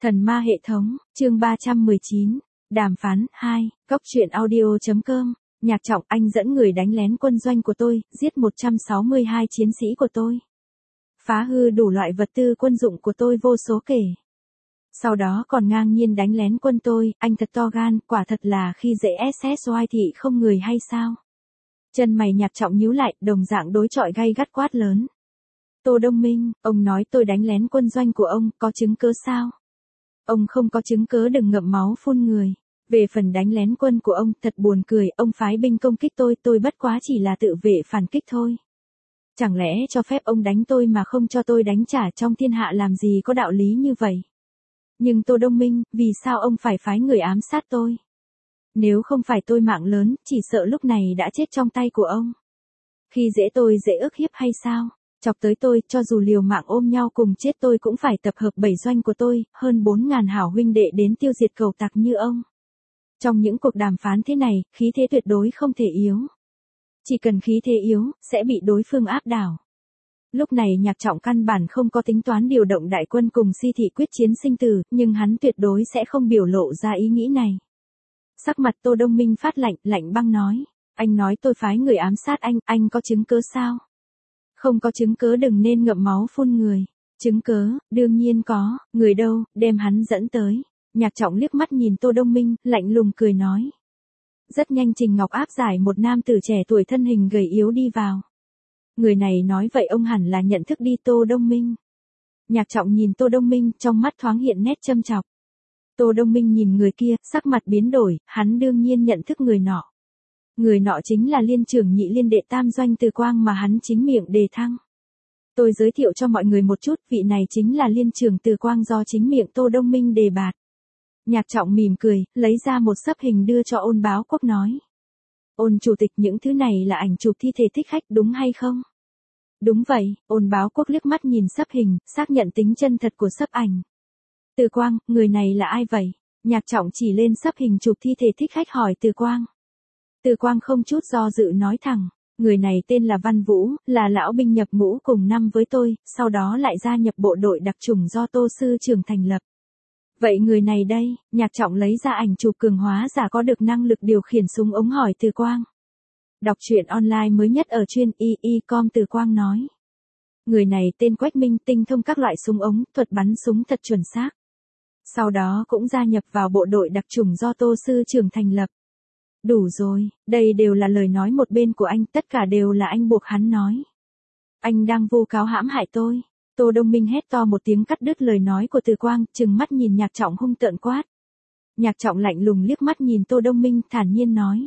Thần ma hệ thống, chương 319, đàm phán 2, cóc truyện audio.com, Nhạc Trọng anh dẫn người đánh lén quân doanh của tôi, giết 162 chiến sĩ của tôi. Phá hư đủ loại vật tư quân dụng của tôi vô số kể. Sau đó còn ngang nhiên đánh lén quân tôi, anh thật to gan, quả thật là khi dễ SSY thị không người hay sao? Chân mày Nhạc Trọng nhíu lại, đồng dạng đối chọi gay gắt quát lớn. Tô Đông Minh, ông nói tôi đánh lén quân doanh của ông, có chứng cứ sao? Ông không có chứng cứ đừng ngậm máu phun người. Về phần đánh lén quân của ông, thật buồn cười, ông phái binh công kích tôi bất quá chỉ là tự vệ phản kích thôi. Chẳng lẽ cho phép ông đánh tôi mà không cho tôi đánh trả, trong thiên hạ làm gì có đạo lý như vậy? Nhưng Tô Đông Minh, vì sao ông phải phái người ám sát tôi? Nếu không phải tôi mạng lớn, chỉ sợ lúc này đã chết trong tay của ông. Khi dễ tôi dễ ức hiếp hay sao? Chọc tới tôi, cho dù liều mạng ôm nhau cùng chết tôi cũng phải tập hợp 7 doanh của tôi, hơn 4.000 hảo huynh đệ đến tiêu diệt cẩu tặc như ông. Trong những cuộc đàm phán thế này, khí thế tuyệt đối không thể yếu. Chỉ cần khí thế yếu, sẽ bị đối phương áp đảo. Lúc này Nhạc Trọng căn bản không có tính toán điều động đại quân cùng Si thị quyết chiến sinh tử, nhưng hắn tuyệt đối sẽ không biểu lộ ra ý nghĩ này. Sắc mặt Tô Đông Minh phát lạnh, lạnh băng nói. Anh nói tôi phái người ám sát anh có chứng cứ sao? Không có chứng cứ đừng nên ngậm máu phun người. Chứng cứ, đương nhiên có, người đâu, đem hắn dẫn tới. Nhạc Trọng liếc mắt nhìn Tô Đông Minh, lạnh lùng cười nói. Rất nhanh Trình Ngọc áp giải một nam tử trẻ tuổi thân hình gầy yếu đi vào. Người này nói vậy ông hẳn là nhận thức đi Tô Đông Minh. Nhạc Trọng nhìn Tô Đông Minh, trong mắt thoáng hiện nét châm chọc. Tô Đông Minh nhìn người kia, sắc mặt biến đổi, hắn đương nhiên nhận thức người nọ. Người nọ chính là liên trưởng nhị liên đệ tam doanh Từ Quang mà hắn chính miệng đề thăng. Tôi giới thiệu cho mọi người một chút, vị này chính là liên trưởng Từ Quang do chính miệng Tô Đông Minh đề bạt. Nhạc Trọng mỉm cười, lấy ra một xấp hình đưa cho Ôn Báo Quốc nói. Ôn chủ tịch, những thứ này là ảnh chụp thi thể thích khách đúng hay không? Đúng vậy, Ôn Báo Quốc liếc mắt nhìn xấp hình, xác nhận tính chân thật của xấp ảnh. Từ Quang, người này là ai vậy? Nhạc Trọng chỉ lên xấp hình chụp thi thể thích khách hỏi Từ Quang. Từ Quang không chút do dự nói thẳng, người này tên là Văn Vũ, là lão binh nhập ngũ cùng năm với tôi, sau đó lại gia nhập bộ đội đặc chủng do Tô sư trưởng thành lập. Vậy người này đây, Nhạc Trọng lấy ra ảnh chụp cường hóa giả có được năng lực điều khiển súng ống hỏi Từ Quang. Đọc truyện online mới nhất ở chuyên y.com Từ Quang nói. Người này tên Quách Minh, tinh thông các loại súng ống, thuật bắn súng thật chuẩn xác. Sau đó cũng gia nhập vào bộ đội đặc chủng do Tô sư trưởng thành lập. Đủ rồi, đây đều là lời nói một bên của anh, tất cả đều là anh buộc hắn nói. Anh đang vu cáo hãm hại tôi. Tô Đông Minh hét to một tiếng cắt đứt lời nói của Từ Quang, trừng mắt nhìn Nhạc Trọng hung tợn quát. Nhạc Trọng lạnh lùng liếc mắt nhìn Tô Đông Minh, thản nhiên nói.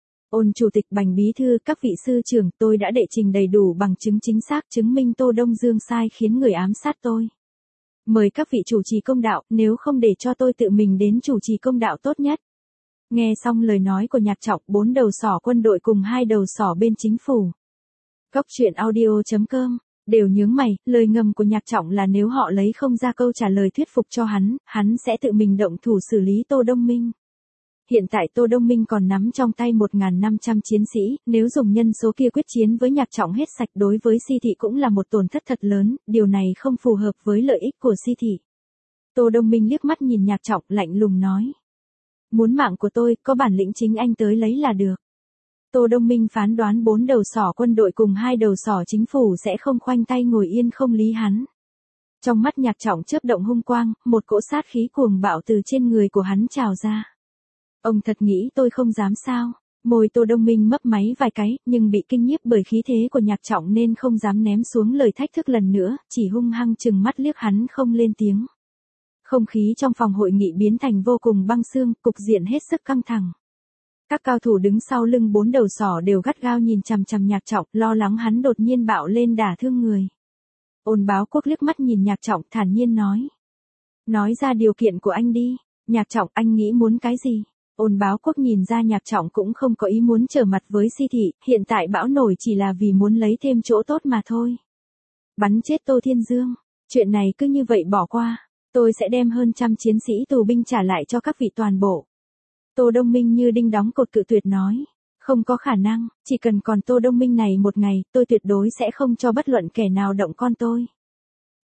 Ôn chủ tịch, Bành bí thư, các vị sư trưởng, tôi đã đệ trình đầy đủ bằng chứng chính xác chứng minh Tô Đông Dương sai khiến người ám sát tôi. Mời các vị chủ trì công đạo, nếu không để cho tôi tự mình đến chủ trì công đạo tốt nhất. Nghe xong lời nói của Nhạc Trọng, 4 đầu sỏ quân đội cùng 2 đầu sỏ bên chính phủ. Cóc truyện audio.com, đều nhướng mày, lời ngầm của Nhạc Trọng là nếu họ lấy không ra câu trả lời thuyết phục cho hắn sẽ tự mình động thủ xử lý Tô Đông Minh. Hiện tại Tô Đông Minh còn nắm trong tay 1.500 chiến sĩ, nếu dùng nhân số kia quyết chiến với Nhạc Trọng hết sạch đối với Si thị cũng là một tổn thất thật lớn, điều này không phù hợp với lợi ích của Si thị. Tô Đông Minh liếc mắt nhìn Nhạc Trọng, lạnh lùng nói. Muốn mạng của tôi, có bản lĩnh chính anh tới lấy là được. Tô Đông Minh phán đoán 4 đầu sỏ quân đội cùng 2 đầu sỏ chính phủ sẽ không khoanh tay ngồi yên không lý hắn. Trong mắt Nhạc Trọng chớp động hung quang, một cỗ sát khí cuồng bạo từ trên người của hắn trào ra. Ông thật nghĩ tôi không dám sao? Môi Tô Đông Minh mấp máy vài cái, nhưng bị kinh nhiếp bởi khí thế của Nhạc Trọng nên không dám ném xuống lời thách thức lần nữa, chỉ hung hăng trừng mắt liếc hắn không lên tiếng. Không khí trong phòng hội nghị biến thành vô cùng băng xương, cục diện hết sức căng thẳng. Các cao thủ đứng sau lưng 4 đầu sỏ đều gắt gao nhìn chằm chằm Nhạc Trọng, lo lắng hắn đột nhiên bạo lên đả thương người. Ôn Báo Quốc liếc mắt nhìn Nhạc Trọng, thản nhiên nói. Nói ra điều kiện của anh đi. Nhạc Trọng, anh nghĩ muốn cái gì? Ôn Báo Quốc nhìn ra Nhạc Trọng cũng không có ý muốn trở mặt với Si thị, hiện tại bão nổi chỉ là vì muốn lấy thêm chỗ tốt mà thôi. Bắn chết Tô Thiên Dương. Chuyện này cứ như vậy bỏ qua. Tôi sẽ đem hơn trăm chiến sĩ tù binh trả lại cho các vị toàn bộ. Tô Đông Minh như đinh đóng cột cự tuyệt nói. Không có khả năng, chỉ cần còn Tô Đông Minh này một ngày, tôi tuyệt đối sẽ không cho bất luận kẻ nào động con tôi.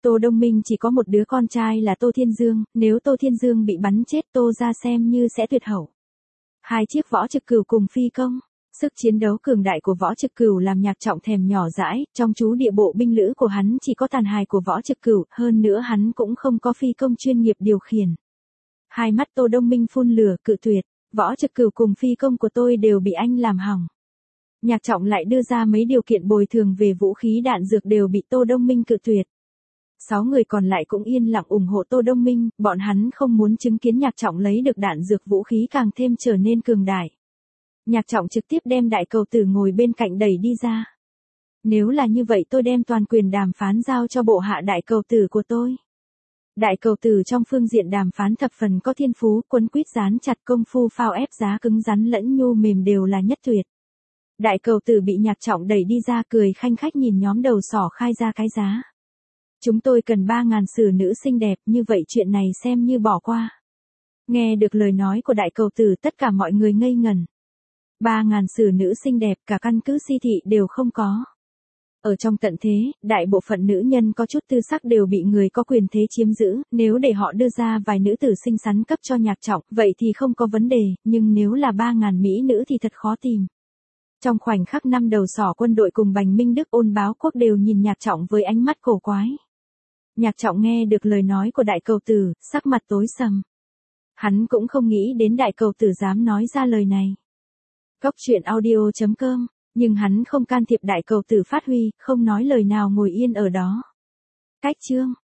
Tô Đông Minh chỉ có một đứa con trai là Tô Thiên Dương, nếu Tô Thiên Dương bị bắn chết Tô ra xem như sẽ tuyệt hậu. Hai chiếc võ trực cửu cùng phi công. Sức chiến đấu cường đại của võ trực cửu làm Nhạc Trọng thèm nhỏ dãi, trong chú địa bộ binh lữ của hắn chỉ có tàn hài của võ trực cửu, hơn nữa hắn cũng không có phi công chuyên nghiệp điều khiển. Hai mắt Tô Đông Minh phun lửa cự tuyệt, võ trực cửu cùng phi công của tôi đều bị anh làm hỏng. Nhạc Trọng lại đưa ra mấy điều kiện bồi thường về vũ khí đạn dược đều bị Tô Đông Minh cự tuyệt. 6 người còn lại cũng yên lặng ủng hộ Tô Đông Minh, bọn hắn không muốn chứng kiến Nhạc Trọng lấy được đạn dược vũ khí càng thêm trở nên cường đại. Nhạc Trọng trực tiếp đem Đại Cầu Tử ngồi bên cạnh đẩy đi ra. Nếu là như vậy tôi đem toàn quyền đàm phán giao cho bộ hạ Đại Cầu Tử của tôi. Đại Cầu Tử trong phương diện đàm phán thập phần có thiên phú, quấn quýt dán chặt, công phu phao ép giá cứng rắn lẫn nhu mềm đều là nhất tuyệt. Đại Cầu Tử bị Nhạc Trọng đẩy đi ra cười khanh khách nhìn nhóm đầu sỏ khai ra cái giá. Chúng tôi cần 3.000 sử nữ xinh đẹp, như vậy chuyện này xem như bỏ qua. Nghe được lời nói của Đại Cầu Tử tất cả mọi người ngây ngẩn. 3.000 sử nữ xinh đẹp cả căn cứ Si Thị đều không có. Ở trong tận thế, đại bộ phận nữ nhân có chút tư sắc đều bị người có quyền thế chiếm giữ, nếu để họ đưa ra vài nữ tử xinh xắn cấp cho Nhạc Trọng, vậy thì không có vấn đề, nhưng nếu là 3.000 mỹ nữ thì thật khó tìm. Trong khoảnh khắc năm đầu sỏ quân đội cùng Bành Minh Đức Ôn Báo Quốc đều nhìn Nhạc Trọng với ánh mắt cổ quái. Nhạc Trọng nghe được lời nói của Đại Cầu Tử, sắc mặt tối sầm. Hắn cũng không nghĩ đến Đại Cầu Tử dám nói ra lời này. Cốc truyện audio.com, nhưng hắn không can thiệp Đại Cầu Tử phát huy, không nói lời nào ngồi yên ở đó. Cách chương